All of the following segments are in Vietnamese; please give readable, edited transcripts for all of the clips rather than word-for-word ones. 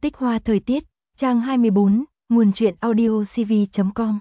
Tích hoa thời tiết, trang 24, nguồn truyện audio cv.com.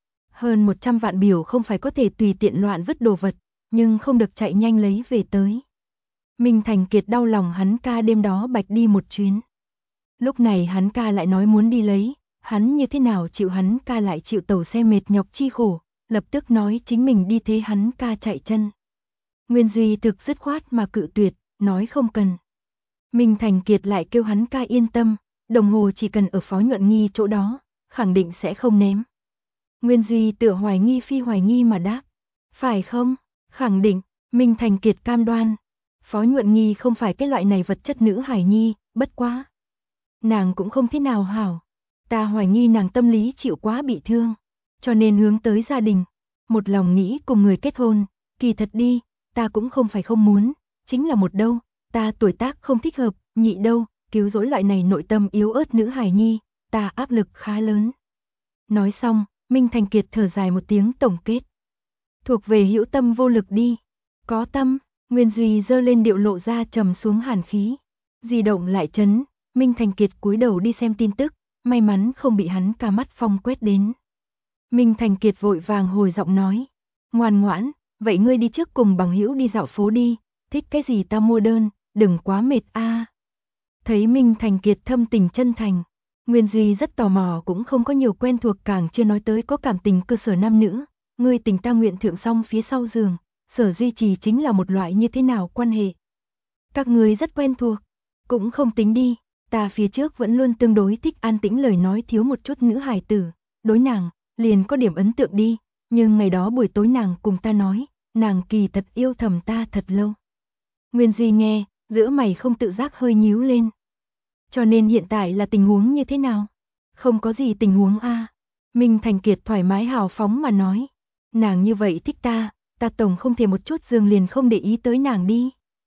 Hơn 100 vạn biểu không phải có thể tùy tiện loạn vứt đồ vật, nhưng không được chạy nhanh lấy về tới. Minh Thành Kiệt đau lòng hắn ca đêm đó bạch đi một chuyến. Lúc này hắn ca lại nói muốn đi lấy, hắn như thế nào chịu, hắn ca lại chịu tàu xe mệt nhọc chi khổ, lập tức nói chính mình đi, thế hắn ca chạy chân. Nguyên Duy thực dứt khoát mà cự tuyệt, nói không cần. Minh Thành Kiệt lại kêu hắn ca yên tâm, đồng hồ chỉ cần ở Phó Nhuận Nghi chỗ đó, khẳng định sẽ không ném. Nguyên Duy tựa hoài nghi phi hoài nghi mà đáp, phải không, khẳng định. Minh Thành Kiệt cam đoan, Phó Nhuận Nghi không phải cái loại này vật chất nữ hải nhi, bất quá. Nàng cũng không thế nào hảo, ta hoài nghi nàng tâm lý chịu quá bị thương, cho nên hướng tới gia đình, một lòng nghĩ cùng người kết hôn, kỳ thật đi, ta cũng không phải không muốn, chính là một đâu, ta tuổi tác không thích hợp, nhị đâu, cứu rỗi loại này nội tâm yếu ớt nữ hài nhi, ta áp lực khá lớn. Nói xong, Minh Thành Kiệt thở dài một tiếng tổng kết. Thuộc về hữu tâm vô lực đi, có tâm, Nguyên Duy giơ lên điệu lộ ra trầm xuống hàn khí. Di động lại chấn, Minh Thành Kiệt cúi đầu đi xem tin tức, may mắn không bị hắn ca mắt phong quét đến. Minh Thành Kiệt vội vàng hồi giọng nói, ngoan ngoãn, vậy ngươi đi trước cùng bằng hữu đi dạo phố đi, thích cái gì ta mua đơn, đừng quá mệt a. Thấy Minh Thành Kiệt thâm tình chân thành, Nguyên Duy rất tò mò, cũng không có nhiều quen thuộc, càng chưa nói tới có cảm tình cơ sở nam nữ, ngươi tình ta nguyện thượng song phía sau giường, sở duy trì chính là một loại như thế nào quan hệ. Các ngươi rất quen thuộc, cũng không tính đi, ta phía trước vẫn luôn tương đối thích an tĩnh, lời nói thiếu một chút nữ hài tử, đối nàng, liền có điểm ấn tượng đi, nhưng ngày đó buổi tối nàng cùng ta nói, nàng kỳ thật yêu thầm ta thật lâu. Nguyên Duy nghe, giữa mày không tự giác hơi nhíu lên. Cho nên hiện tại là tình huống như thế nào? Không có gì tình huống a. Minh Thành Kiệt thoải mái hào phóng mà nói, nàng như vậy thích ta, ta tổng không thể một chút giường liền không để ý tới nàng đi.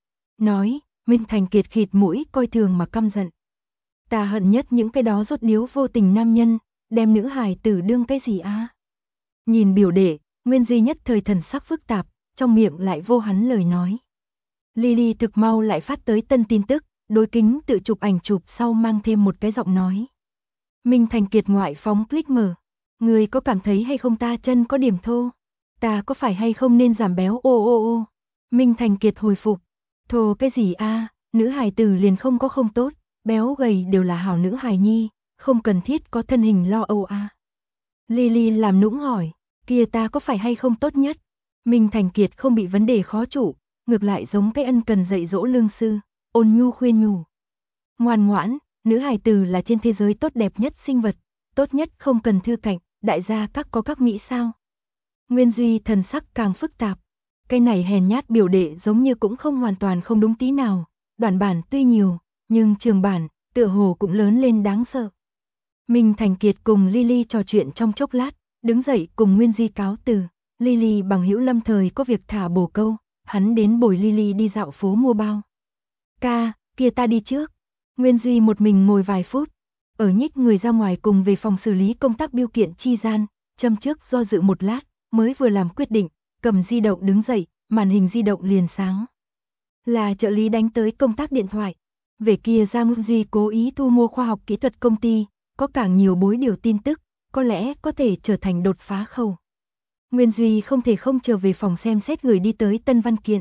Nói, Minh Thành Kiệt khịt mũi coi thường mà căm giận. Ta hận nhất những cái đó rốt điếu vô tình nam nhân, đem nữ hài tử đương cái gì a? Nhìn biểu đệ, Nguyên Duy nhất thời thần sắc phức tạp, trong miệng lại vô hắn lời nói. Lily thực mau lại phát tới tân tin tức, đối kính tự chụp ảnh chụp sau mang thêm một cái giọng nói. Minh Thành Kiệt ngoại phóng click mở. Người có cảm thấy hay không ta chân có điểm thô? Ta có phải hay không nên giảm béo ô. Minh Thành Kiệt hồi phục. Thô cái gì a? Nữ hài tử liền không có không tốt, béo gầy đều là hảo nữ hài nhi, không cần thiết có thân hình lo âu a. Lily làm nũng hỏi, kia ta có phải hay không tốt nhất? Minh Thành Kiệt không bị vấn đề khó chủ, ngược lại giống cái ân cần dạy dỗ lương sư, ôn nhu khuyên nhủ. Ngoan ngoãn, nữ hài tử là trên thế giới tốt đẹp nhất sinh vật, tốt nhất không cần thư cảnh, đại gia các có các mỹ sao. Nguyên Duy thần sắc càng phức tạp, cái này hèn nhát biểu đệ giống như cũng không hoàn toàn không đúng tí nào, đoạn bản tuy nhiều, nhưng trường bản, tựa hồ cũng lớn lên đáng sợ. Minh Thành Kiệt cùng Lily trò chuyện trong chốc lát, đứng dậy cùng Nguyên Duy cáo từ. Lily bằng hữu lâm thời có việc thả bổ câu, hắn đến bồi Lily đi dạo phố mua bao. Ca, kia ta đi trước. Nguyên Duy một mình ngồi vài phút, ở nhích người ra ngoài cùng về phòng xử lý công tác biêu kiện chi gian, châm trước do dự một lát, mới vừa làm quyết định, cầm di động đứng dậy, màn hình di động liền sáng. Là trợ lý đánh tới công tác điện thoại. Về kia Giang Duy cố ý thu mua khoa học kỹ thuật công ty, có càng nhiều bối điều tin tức, có lẽ có thể trở thành đột phá khâu. Nguyên Duy không thể không trở về phòng xem xét gửi đi tới tân văn kiện.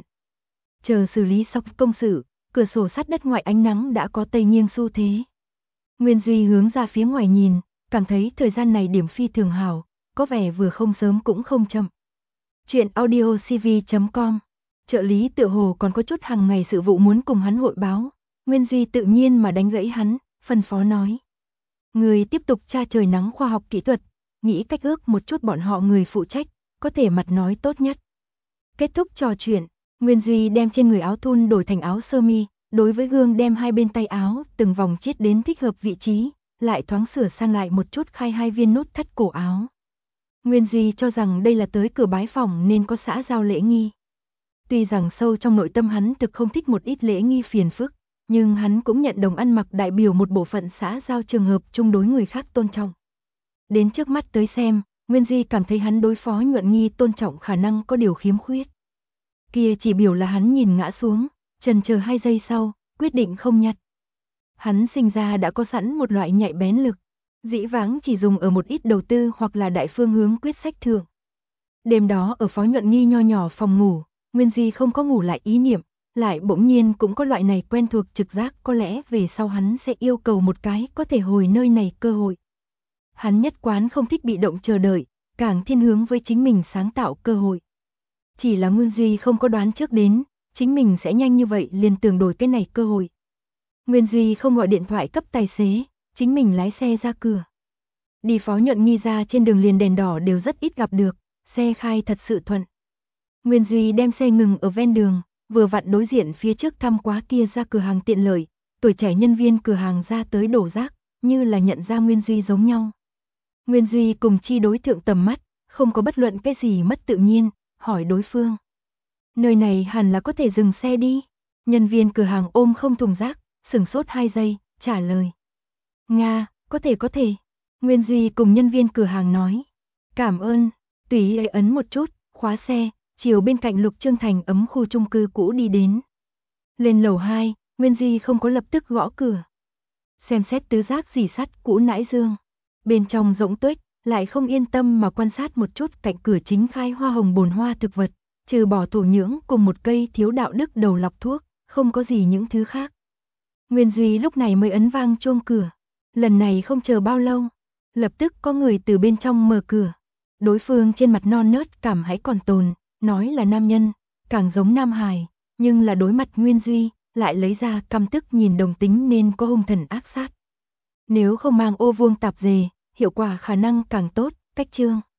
Chờ xử lý xong công sự, cửa sổ sắt đất ngoại ánh nắng đã có tây nghiêng xu thế. Nguyên Duy hướng ra phía ngoài nhìn, cảm thấy thời gian này điểm phi thường hảo, có vẻ vừa không sớm cũng không chậm. Chuyện audio cv.com. Trợ lý tựa hồ còn có chút hàng ngày sự vụ muốn cùng hắn hội báo. Nguyên Duy tự nhiên mà đánh gãy hắn, phân phó nói. Người tiếp tục tra trời nắng khoa học kỹ thuật, nghĩ cách ước một chút bọn họ người phụ trách, có thể mặt nói tốt nhất. Kết thúc trò chuyện, Nguyên Duy đem trên người áo thun đổi thành áo sơ mi, đối với gương đem hai bên tay áo từng vòng chiết đến thích hợp vị trí, lại thoáng sửa sang lại một chút khai hai viên nút thắt cổ áo. Nguyên Duy cho rằng đây là tới cửa bái phỏng nên có xã giao lễ nghi. Tuy rằng sâu trong nội tâm hắn thực không thích một ít lễ nghi phiền phức, nhưng hắn cũng nhận đồng ăn mặc đại biểu một bộ phận xã giao trường hợp chung đối người khác tôn trọng. Đến trước mắt tới xem, Nguyên Duy cảm thấy hắn đối phó Nhuận Nghi tôn trọng khả năng có điều khiếm khuyết. Kia chỉ biểu là hắn nhìn ngã xuống, chần chờ 2 giây sau, quyết định không nhặt. Hắn sinh ra đã có sẵn một loại nhạy bén lực, dĩ vãng chỉ dùng ở một ít đầu tư hoặc là đại phương hướng quyết sách thượng. Đêm đó ở Phó Nhuận Nghi nho nhỏ phòng ngủ, Nguyên Duy không có ngủ lại ý niệm, lại bỗng nhiên cũng có loại này quen thuộc trực giác có lẽ về sau hắn sẽ yêu cầu một cái có thể hồi nơi này cơ hội. Hắn nhất quán không thích bị động chờ đợi, càng thiên hướng với chính mình sáng tạo cơ hội. Chỉ là Nguyên Duy không có đoán trước đến, chính mình sẽ nhanh như vậy liền tưởng đổi cái này cơ hội. Nguyên Duy không gọi điện thoại cấp tài xế, chính mình lái xe ra cửa. Đi Phó Nhuận Nghi ra trên đường liền đèn đỏ đều rất ít gặp được, xe khai thật sự thuận. Nguyên Duy đem xe ngừng ở ven đường, vừa vặn đối diện phía trước thăm quá kia ra cửa hàng tiện lợi, tuổi trẻ nhân viên cửa hàng ra tới đổ rác, như là nhận ra Nguyên Duy giống nhau. Nguyên Duy cùng chi đối thượng tầm mắt, không có bất luận cái gì mất tự nhiên, hỏi đối phương. Nơi này hẳn là có thể dừng xe đi. Nhân viên cửa hàng ôm không thùng rác, sửng sốt 2 giây, trả lời. Nga, có thể. Nguyên Duy cùng nhân viên cửa hàng nói. Cảm ơn, tùy ý ấy ấn một chút, khóa xe, chiều bên cạnh Lục Trương Thành ấm khu chung cư cũ đi đến. Lên lầu 2, Nguyên Duy không có lập tức gõ cửa. Xem xét tứ giác rỉ sắt cũ nãi dương. Bên trong rỗng tuếch, lại không yên tâm mà quan sát một chút cạnh cửa chính khai hoa hồng bồn hoa thực vật, trừ bỏ thổ nhưỡng cùng một cây thiếu đạo đức đầu lọc thuốc, không có gì những thứ khác. Nguyên Duy lúc này mới ấn vang chuông cửa. Lần này không chờ bao lâu, lập tức có người từ bên trong mở cửa. Đối phương trên mặt non nớt cảm hãy còn tồn, nói là nam nhân, càng giống nam hài, nhưng là đối mặt Nguyên Duy, lại lấy ra căm tức nhìn đồng tính nên có hung thần ác sát. Nếu không mang ô vuông tạp dề, hiệu quả khả năng càng tốt, cách chương.